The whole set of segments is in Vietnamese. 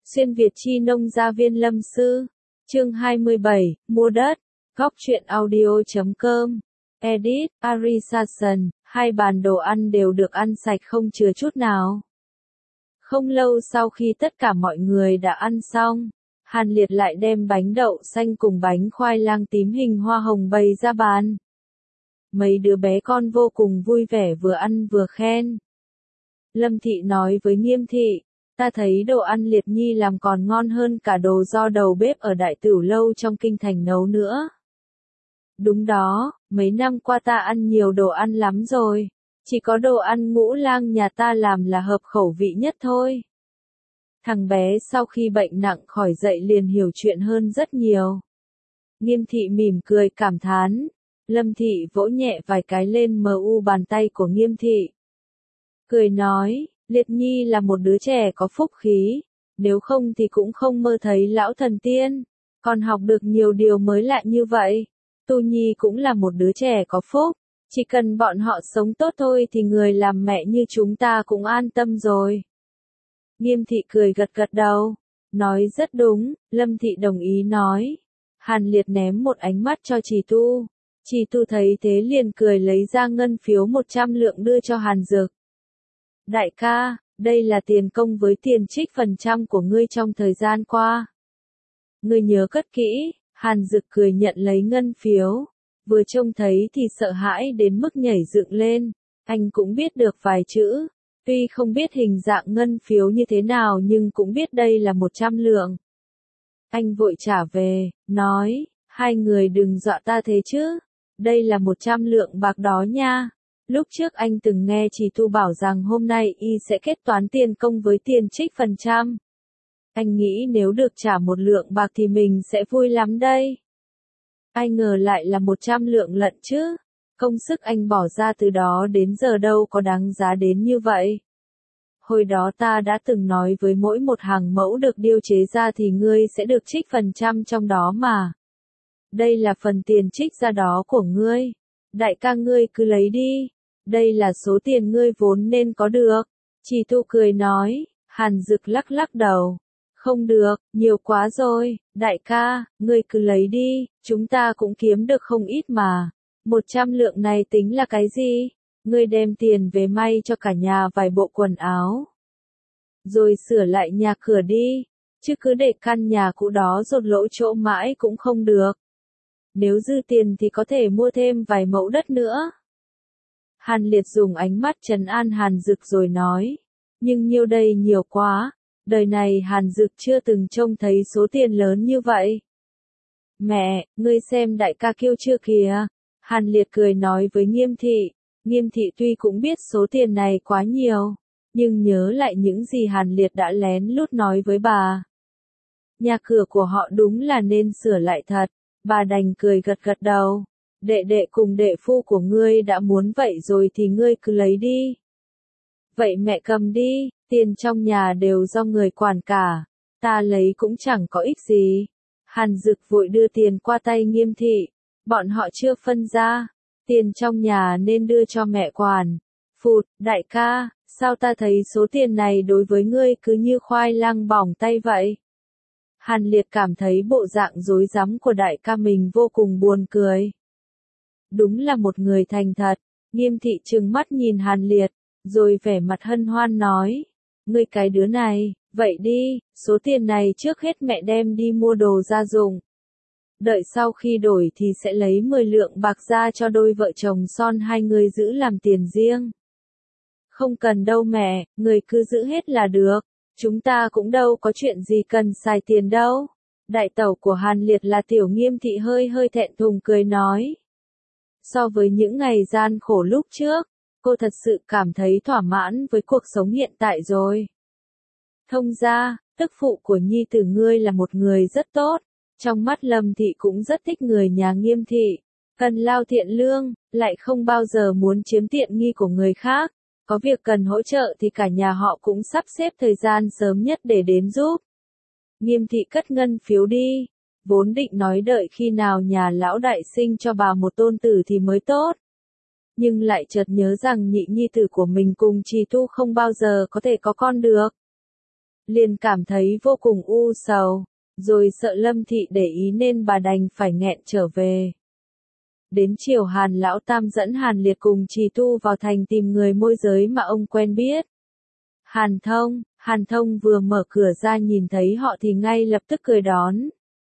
Xuyên Việt chi nông gia viên lâm sư. Chương 27, mua đất. Góc truyện audio.com. Edit, Arisason, hai bàn đồ ăn đều được ăn sạch không chừa chút nào. Không lâu sau khi tất cả mọi người đã ăn xong, Hàn Liệt lại đem bánh đậu xanh cùng bánh khoai lang tím hình hoa hồng bày ra bàn. Mấy đứa bé con vô cùng vui vẻ vừa ăn vừa khen. Lâm Thị nói với Nghiêm Thị, ta thấy đồ ăn Liệt Nhi làm còn ngon hơn cả đồ do đầu bếp ở Đại Tửu Lâu trong kinh thành nấu nữa. Đúng đó, mấy năm qua ta ăn nhiều đồ ăn lắm rồi, chỉ có đồ ăn Ngũ Lang nhà ta làm là hợp khẩu vị nhất thôi. Thằng bé sau khi bệnh nặng khỏi dậy liền hiểu chuyện hơn rất nhiều. Nghiêm Thị mỉm cười cảm thán. Lâm Thị vỗ nhẹ vài cái lên bàn tay của Nghiêm Thị. Cười nói, Liệt Nhi là một đứa trẻ có phúc khí, nếu không thì cũng không mơ thấy lão thần tiên, còn học được nhiều điều mới lạ như vậy. Tu Nhi cũng là một đứa trẻ có phúc, chỉ cần bọn họ sống tốt thôi thì người làm mẹ như chúng ta cũng an tâm rồi. Nghiêm Thị cười gật gật đầu, nói rất đúng. Lâm Thị đồng ý nói. Hàn Liệt ném một ánh mắt cho Trì Tu. Trì Tu thấy thế liền cười lấy ra ngân phiếu 100 lượng đưa cho Hàn Dực. Đại ca, đây là tiền công với tiền trích phần trăm của ngươi trong thời gian qua. Ngươi nhớ cất kỹ. Hàn Dực cười nhận lấy ngân phiếu. Vừa trông thấy thì sợ hãi đến mức nhảy dựng lên. Anh cũng biết được vài chữ. Tuy không biết hình dạng ngân phiếu như thế nào nhưng cũng biết đây là 100 lượng. Anh vội trả về, nói, hai người đừng dọa ta thế chứ. Đây là 100 lượng bạc đó nha. Lúc trước anh từng nghe Trì Tu bảo rằng hôm nay y sẽ kết toán tiền công với tiền trích phần trăm. Anh nghĩ nếu được trả 1 lượng bạc thì mình sẽ vui lắm đây. Ai ngờ lại là 100 lượng lận chứ. Công sức anh bỏ ra từ đó đến giờ đâu có đáng giá đến như vậy. Hồi đó ta đã từng nói với mỗi một hàng mẫu được điêu chế ra thì ngươi sẽ được trích phần trăm trong đó mà. Đây là phần tiền trích ra đó của ngươi. Đại ca ngươi cứ lấy đi. Đây là số tiền ngươi vốn nên có được. Trì Tu cười nói. Hàn Dực lắc lắc đầu. Không được, nhiều quá rồi. Đại ca, ngươi cứ lấy đi. Chúng ta cũng kiếm được không ít mà. 100 lượng này tính là cái gì? Ngươi đem tiền về may cho cả nhà vài bộ quần áo. Rồi sửa lại nhà cửa đi. Chứ cứ để căn nhà cũ đó rột lỗ chỗ mãi cũng không được. Nếu dư tiền thì có thể mua thêm vài mẫu đất nữa. Hàn Liệt dùng ánh mắt trấn an Hàn Dực rồi nói. Nhưng nhiêu đây nhiều quá. Đời này Hàn Dực chưa từng trông thấy số tiền lớn như vậy. Mẹ, ngươi xem đại ca kêu chưa kìa. Hàn Liệt cười nói với Nghiêm Thị. Nghiêm Thị tuy cũng biết số tiền này quá nhiều, nhưng nhớ lại những gì Hàn Liệt đã lén lút nói với bà. Nhà cửa của họ đúng là nên sửa lại thật, bà đành cười gật gật đầu. Đệ đệ cùng đệ phu của ngươi đã muốn vậy rồi thì ngươi cứ lấy đi. Vậy mẹ cầm đi, tiền trong nhà đều do người quản cả, ta lấy cũng chẳng có ích gì. Hàn Dực vội đưa tiền qua tay Nghiêm Thị, bọn họ chưa phân ra. Tiền trong nhà nên đưa cho mẹ quản. Phụt, đại ca, sao ta thấy số tiền này đối với ngươi cứ như khoai lang bỏng tay vậy? Hàn Liệt cảm thấy bộ dạng rối rắm của đại ca mình vô cùng buồn cười. Đúng là một người thành thật. Nghiêm Thị trừng mắt nhìn Hàn Liệt, rồi vẻ mặt hân hoan nói. Ngươi cái đứa này, vậy đi, số tiền này trước hết mẹ đem đi mua đồ gia dụng. Đợi sau khi đổi thì sẽ lấy 10 lượng bạc ra cho đôi vợ chồng son hai người giữ làm tiền riêng. Không cần đâu mẹ, người cứ giữ hết là được. Chúng ta cũng đâu có chuyện gì cần xài tiền đâu. Đại tẩu của Hàn Liệt là Tiểu Nghiêm Thị hơi thẹn thùng cười nói. So với những ngày gian khổ lúc trước, cô thật sự cảm thấy thỏa mãn với cuộc sống hiện tại rồi. Thông ra, tức phụ của nhi tử ngươi là một người rất tốt. Trong mắt Lâm Thị cũng rất thích người nhà Nghiêm Thị, cần lao thiện lương, lại không bao giờ muốn chiếm tiện nghi của người khác. Có việc cần hỗ trợ thì cả nhà họ cũng sắp xếp thời gian sớm nhất để đến giúp. Nghiêm Thị cất ngân phiếu đi, vốn định nói đợi khi nào nhà lão đại sinh cho bà một tôn tử thì mới tốt. Nhưng lại chợt nhớ rằng nhị nhi tử của mình cùng Trì Tu không bao giờ có thể có con được. liền cảm thấy vô cùng u sầu, rồi sợ Lâm Thị để ý nên bà đành phải nghẹn trở về. Đến chiều Hàn Lão Tam dẫn Hàn Liệt cùng Trì Tu vào thành tìm người môi giới mà ông quen biết. Hàn Thông vừa mở cửa ra nhìn thấy họ thì ngay lập tức cười đón.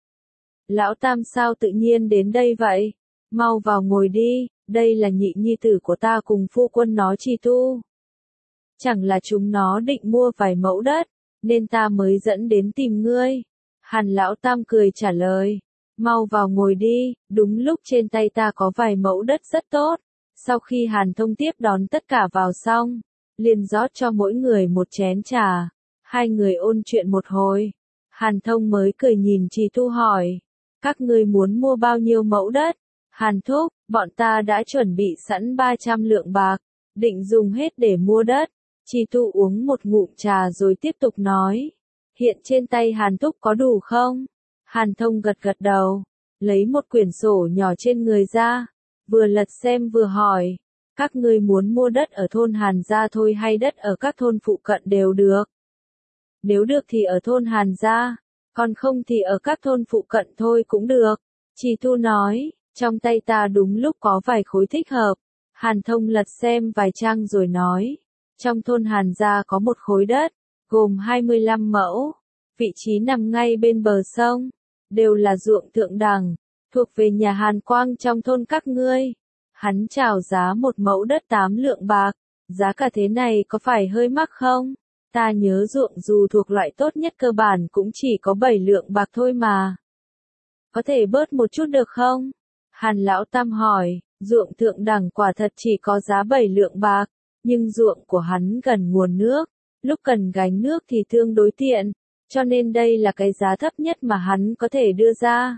Lão Tam sao tự nhiên đến đây vậy? Mau vào ngồi đi, đây là nhị nhi tử của ta cùng phu quân nó Trì Tu. Chẳng là chúng nó định mua vài mẫu đất, nên ta mới dẫn đến tìm ngươi. Hàn Lão Tam cười trả lời. Mau vào ngồi đi, đúng lúc trên tay ta có vài mẫu đất rất tốt. Sau khi Hàn Thông tiếp đón tất cả vào xong, liền rót cho mỗi người một chén trà. Hai người ôn chuyện một hồi. Hàn Thông mới cười nhìn Trì Tu hỏi. Các ngươi muốn mua bao nhiêu mẫu đất? Hàn thúc, bọn ta đã chuẩn bị sẵn 300 lượng bạc, định dùng hết để mua đất. Trì Tu uống một ngụm trà rồi tiếp tục nói. Hiện trên tay Hàn thúc có đủ không? Hàn Thông gật gật đầu, lấy một quyển sổ nhỏ trên người ra, vừa lật xem vừa hỏi. Các ngươi muốn mua đất ở thôn Hàn gia thôi hay đất ở các thôn phụ cận đều được? Nếu được thì ở thôn Hàn gia, còn không thì ở các thôn phụ cận thôi cũng được. Trì Tu nói, trong tay ta đúng lúc có vài khối thích hợp. Hàn Thông lật xem vài trang rồi nói, trong thôn Hàn gia có một khối đất, gồm 25 mẫu, vị trí nằm ngay bên bờ sông, đều là ruộng thượng đẳng, thuộc về nhà Hàn Quang trong thôn các ngươi. Hắn chào giá một mẫu đất 8 lượng bạc, giá cả thế này có phải hơi mắc không? Ta nhớ ruộng dù thuộc loại tốt nhất cơ bản cũng chỉ có 7 lượng bạc thôi mà. Có thể bớt một chút được không? Hàn Lão Tam hỏi, ruộng thượng đẳng quả thật chỉ có giá 7 lượng bạc, nhưng ruộng của hắn gần nguồn nước, lúc cần gánh nước thì tương đối tiện, cho nên đây là cái giá thấp nhất mà hắn có thể đưa ra.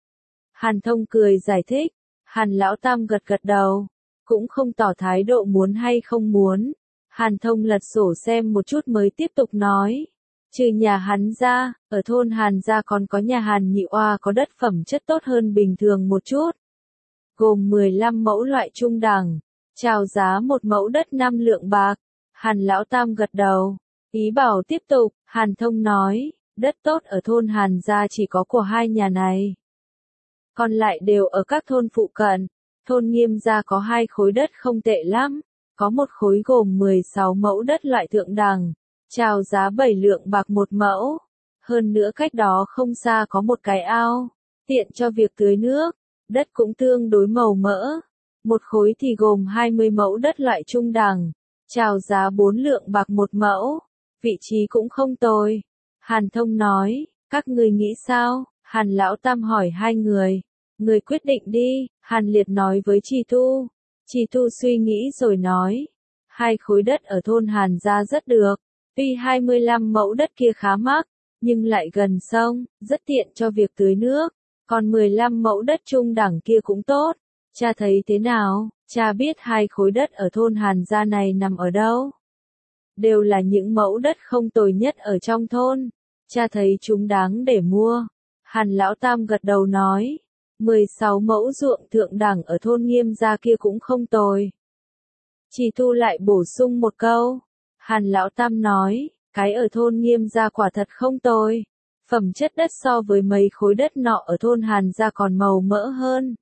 Hàn Thông cười giải thích, Hàn Lão Tam gật gật đầu, cũng không tỏ thái độ muốn hay không muốn. Hàn Thông lật sổ xem một chút mới tiếp tục nói, trừ nhà hắn ra, ở thôn Hàn gia còn có nhà Hàn Nhị Oa có đất phẩm chất tốt hơn bình thường một chút, gồm 15 mẫu loại trung đẳng, chào giá một mẫu đất 5 lượng bạc. Hàn Lão Tam gật đầu, ý bảo tiếp tục. Hàn Thông nói, đất tốt ở thôn Hàn gia chỉ có của hai nhà này, còn lại đều ở các thôn phụ cận. Thôn Nghiêm gia có 2 khối đất không tệ lắm, có một khối gồm 16 mẫu đất loại thượng đẳng, chào giá 7 lượng bạc một mẫu. Hơn nữa cách đó không xa có một cái ao, tiện cho việc tưới nước, đất cũng tương đối màu mỡ. Một khối thì gồm 20 mẫu đất loại trung đẳng, chào giá 4 lượng bạc một mẫu, vị trí cũng không tồi. Hàn Thông nói, các ngươi nghĩ sao? Hàn Lão Tam hỏi hai người. Người quyết định đi, Hàn Liệt nói với Trì Tu. Trì Tu suy nghĩ rồi nói, 2 khối đất ở thôn Hàn gia rất được, tuy 25 mẫu đất kia khá mắc, nhưng lại gần sông, rất tiện cho việc tưới nước, còn 15 mẫu đất trung đẳng kia cũng tốt. Cha thấy thế nào? Cha biết 2 khối đất ở thôn Hàn gia này nằm ở đâu? Đều là những mẫu đất không tồi nhất ở trong thôn. Cha thấy chúng đáng để mua. Hàn Lão Tam gật đầu nói, 16 mẫu ruộng thượng đẳng ở thôn Nghiêm gia kia cũng không tồi. Trì Tu lại bổ sung một câu. Hàn Lão Tam nói, cái ở thôn Nghiêm gia quả thật không tồi. Phẩm chất đất so với mấy khối đất nọ ở thôn Hàn gia còn màu mỡ hơn.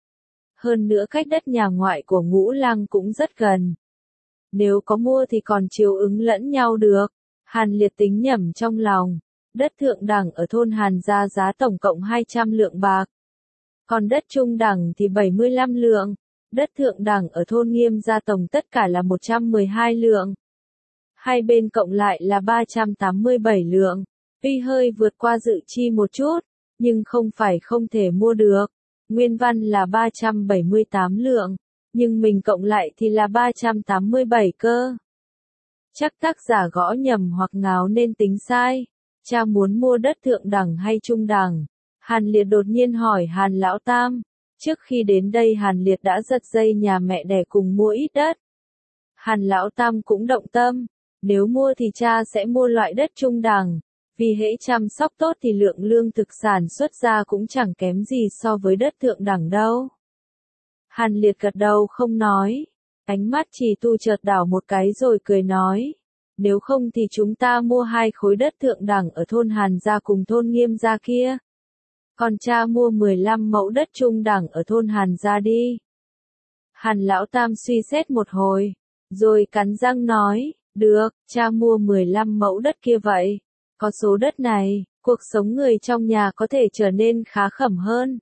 Hơn nữa cách đất nhà ngoại của Ngũ Lang cũng rất gần. Nếu có mua thì còn chiếu ứng lẫn nhau được. Hàn Liệt tính nhẩm trong lòng. Đất thượng đẳng ở thôn Hàn gia giá tổng cộng 200 lượng bạc. Còn đất trung đẳng thì 75 lượng. Đất thượng đẳng ở thôn Nghiêm gia tổng tất cả là 112 lượng. Hai bên cộng lại là 387 lượng. Tuy hơi vượt qua dự chi một chút, nhưng không phải không thể mua được. Nguyên văn là 378 lượng, nhưng mình cộng lại thì là 387 cơ. Chắc tác giả gõ nhầm hoặc ngáo nên tính sai. Cha muốn mua đất thượng đẳng hay trung đẳng? Hàn Liệt đột nhiên hỏi Hàn Lão Tam. Trước khi đến đây Hàn Liệt đã giật dây nhà mẹ đẻ cùng mua ít đất. Hàn Lão Tam cũng động tâm. Nếu mua thì cha sẽ mua loại đất trung đẳng. Vì hễ chăm sóc tốt thì lượng lương thực sản xuất ra cũng chẳng kém gì so với đất thượng đẳng đâu. Hàn Liệt gật đầu không nói. Ánh mắt Trì Tu chợt đảo một cái rồi cười nói. nếu không thì chúng ta mua 2 khối đất thượng đẳng ở thôn Hàn Gia cùng thôn Nghiêm Gia kia. Còn cha mua 15 mẫu đất trung đẳng ở thôn Hàn Gia đi. Hàn Lão Tam suy xét một hồi, rồi cắn răng nói, được, cha mua 15 mẫu đất kia vậy. Có số đất này, cuộc sống người trong nhà có thể trở nên khá khẩm hơn.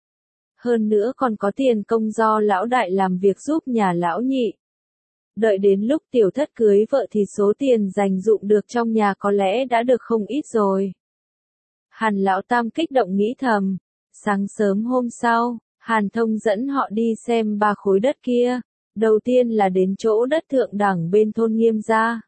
Hơn nữa còn có tiền công do lão đại làm việc giúp nhà lão nhị. Đợi đến lúc tiểu thất cưới vợ thì số tiền dành dụm được trong nhà có lẽ đã được không ít rồi. Hàn Lão Tam kích động nghĩ thầm. Sáng sớm hôm sau, Hàn Thông dẫn họ đi xem 3 khối đất kia. Đầu tiên là đến chỗ đất thượng đẳng bên thôn Nghiêm Gia.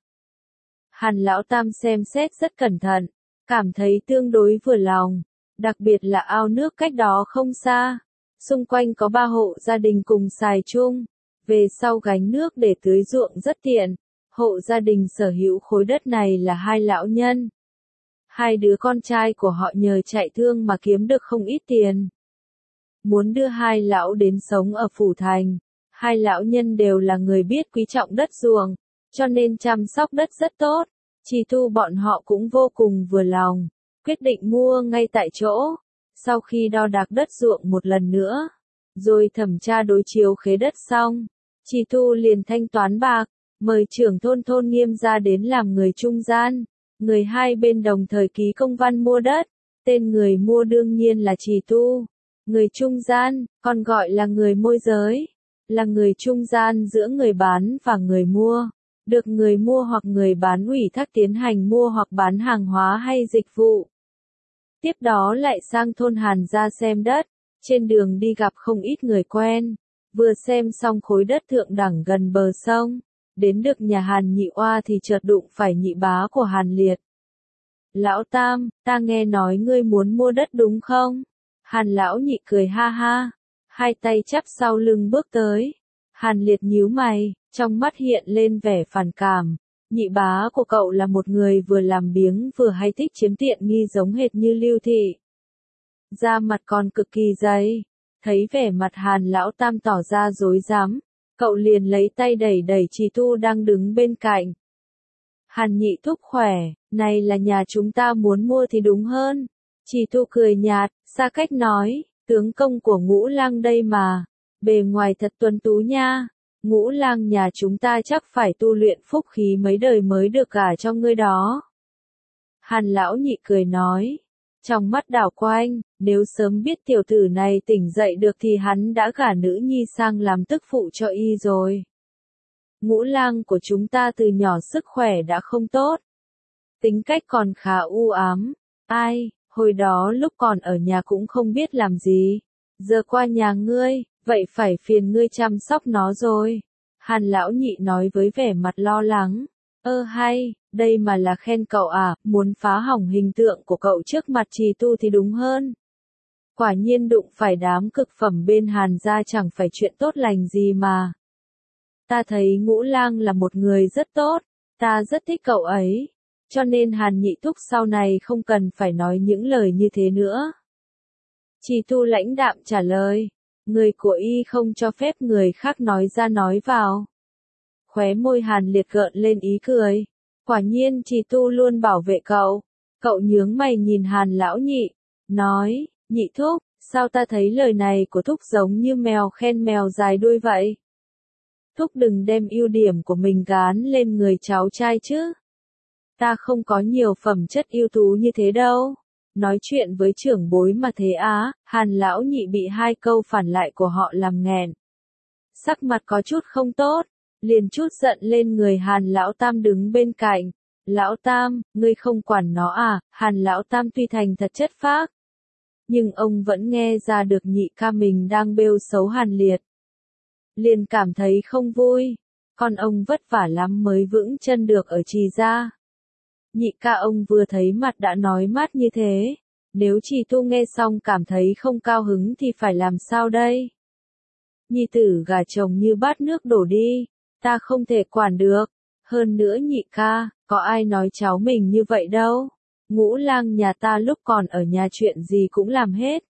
Hàn Lão Tam xem xét rất cẩn thận, cảm thấy tương đối vừa lòng, đặc biệt là ao nước cách đó không xa. Xung quanh có 3 hộ gia đình cùng xài chung, về sau gánh nước để tưới ruộng rất tiện. Hộ gia đình sở hữu khối đất này là 2 lão nhân. 2 đứa con trai của họ nhờ chạy thương mà kiếm được không ít tiền. Muốn đưa 2 lão đến sống ở phủ thành. 2 lão nhân đều là người biết quý trọng đất ruộng, cho nên chăm sóc đất rất tốt. Chi Thu bọn họ cũng vô cùng vừa lòng, quyết định mua ngay tại chỗ. Sau khi đo đạc đất ruộng một lần nữa, rồi thẩm tra đối chiếu khế đất xong, Chi Thu liền thanh toán bạc, mời trưởng thôn Nghiêm Gia đến làm người trung gian. Người hai bên đồng thời ký công văn mua đất, tên người mua đương nhiên là Chi Thu. Người trung gian, còn gọi là người môi giới, là người trung gian giữa người bán và người mua, được người mua hoặc người bán ủy thác tiến hành mua hoặc bán hàng hóa hay dịch vụ. Tiếp đó lại sang thôn Hàn Gia xem đất, trên đường đi gặp không ít người quen, vừa xem xong khối đất thượng đẳng gần bờ sông, đến được nhà Hàn Nhị Oa thì chợt đụng phải nhị bá của Hàn Liệt. Lão Tam, ta nghe nói ngươi muốn mua đất đúng không? Hàn Lão Nhị cười ha ha, 2 tay chắp sau lưng bước tới. Hàn Liệt nhíu mày, trong mắt hiện lên vẻ phản cảm. Nhị bá của cậu là một người vừa làm biếng vừa hay thích chiếm tiện nghi giống hệt như Lưu Thị. Da mặt còn cực kỳ dày. Thấy vẻ mặt Hàn Lão Tam tỏ ra rối rắm, cậu liền lấy tay đẩy Chi Thu đang đứng bên cạnh. Hàn Nhị thúc khỏe, này là nhà chúng ta muốn mua thì đúng hơn. Chi Thu cười nhạt, xa cách nói, tướng công của Ngũ Lang đây mà, bề ngoài thật tuấn tú nha. Ngũ Lang nhà chúng ta chắc phải tu luyện phúc khí mấy đời mới được gả cho ngươi đó. Hàn Lão Nhị cười nói, trong mắt đảo quanh, nếu sớm biết tiểu tử này tỉnh dậy được thì hắn đã gả nữ nhi sang làm tức phụ cho y rồi. Ngũ Lang của chúng ta từ nhỏ sức khỏe đã không tốt, tính cách còn khá u ám. Ai, hồi đó lúc còn ở nhà cũng không biết làm gì, giờ qua nhà ngươi, vậy phải phiền ngươi chăm sóc nó rồi. Hàn Lão Nhị nói với vẻ mặt lo lắng. Hay, đây mà là khen cậu à, muốn phá hỏng hình tượng của cậu trước mặt Chi Tu thì đúng hơn. Quả nhiên đụng phải đám cực phẩm bên Hàn gia chẳng phải chuyện tốt lành gì mà. Ta thấy Ngũ Lang là một người rất tốt, ta rất thích cậu ấy, cho nên Hàn Nhị thúc sau này không cần phải nói những lời như thế nữa. Chi Tu lãnh đạm trả lời, người của y không cho phép người khác nói ra nói vào. Khóe môi Hàn Liệt gợn lên ý cười, quả nhiên Chi Tu luôn bảo vệ cậu. Cậu nhướng mày nhìn Hàn Lão Nhị, nói, Nhị thúc, sao ta thấy lời này của thúc giống như mèo khen mèo dài đuôi vậy? Thúc đừng đem ưu điểm của mình gán lên người cháu trai chứ. Ta không có nhiều phẩm chất ưu tú như thế đâu. Nói chuyện với trưởng bối mà thế á, Hàn Lão Nhị bị 2 câu phản lại của họ làm nghẹn. Sắc mặt có chút không tốt, liền chút giận lên người Hàn Lão Tam đứng bên cạnh. Lão Tam, ngươi không quản nó à? Hàn Lão Tam tuy thành thật chất phác, nhưng ông vẫn nghe ra được nhị ca mình đang bêu xấu Hàn Liệt. Liền cảm thấy không vui, con ông vất vả lắm mới vững chân được ở Trì gia. Nhị ca ông vừa thấy mặt đã nói mát như thế, nếu Chi Tu nghe xong cảm thấy không cao hứng thì phải làm sao đây? Nhi tử gả chồng như bát nước đổ đi, ta không thể quản được. Hơn nữa nhị ca, có ai nói cháu mình như vậy đâu. Ngũ Lang nhà ta lúc còn ở nhà chuyện gì cũng làm hết.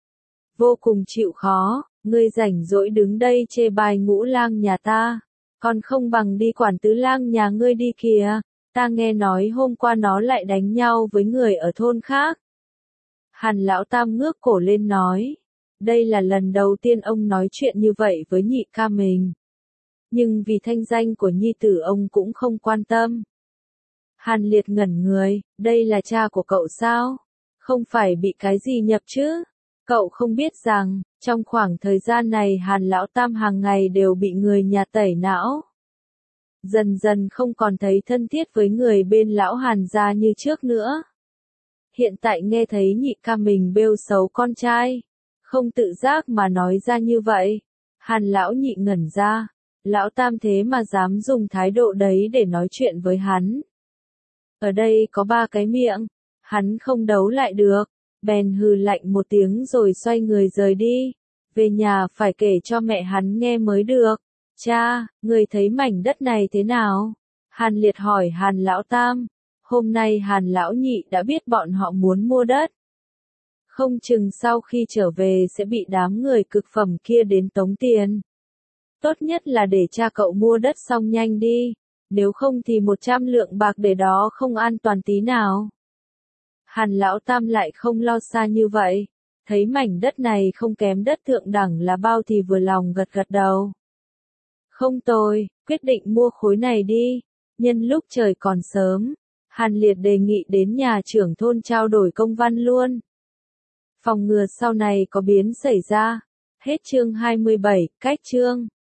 Vô cùng chịu khó, ngươi rảnh rỗi đứng đây chê bai Ngũ Lang nhà ta, còn không bằng đi quản Tứ Lang nhà ngươi đi kìa. Ta nghe nói hôm qua nó lại đánh nhau với người ở thôn khác. Hàn Lão Tam ngước cổ lên nói. Đây là lần đầu tiên ông nói chuyện như vậy với nhị ca mình. Nhưng vì thanh danh của nhi tử ông cũng không quan tâm. Hàn Liệt ngẩn người, đây là cha của cậu sao? Không phải bị cái gì nhập chứ? Cậu không biết rằng, trong khoảng thời gian này Hàn Lão Tam hàng ngày đều bị người nhà tẩy não. Dần dần không còn thấy thân thiết với người bên lão Hàn gia như trước nữa. Hiện tại nghe thấy nhị ca mình bêu xấu con trai, không tự giác mà nói ra như vậy. Hàn lão nhị ngẩn ra, lão Tam thế mà dám dùng thái độ đấy để nói chuyện với hắn. Ở đây có 3 cái miệng, hắn không đấu lại được, bèn hừ lạnh một tiếng rồi xoay người rời đi. Về nhà phải kể cho mẹ hắn nghe mới được. Cha, người thấy mảnh đất này thế nào? Hàn Liệt hỏi Hàn Lão Tam. Hôm nay Hàn Lão Nhị đã biết bọn họ muốn mua đất. Không chừng sau khi trở về sẽ bị đám người cực phẩm kia đến tống tiền. Tốt nhất là để cha cậu mua đất xong nhanh đi. Nếu không thì 100 lượng bạc để đó không an toàn tí nào. Hàn Lão Tam lại không lo xa như vậy. Thấy mảnh đất này không kém đất thượng đẳng là bao thì vừa lòng gật gật đầu. Không tồi, quyết định mua khối này đi. Nhân lúc trời còn sớm, Hàn Liệt đề nghị đến nhà trưởng thôn trao đổi công văn luôn. Phòng ngừa sau này có biến xảy ra. Hết chương 27, cách chương.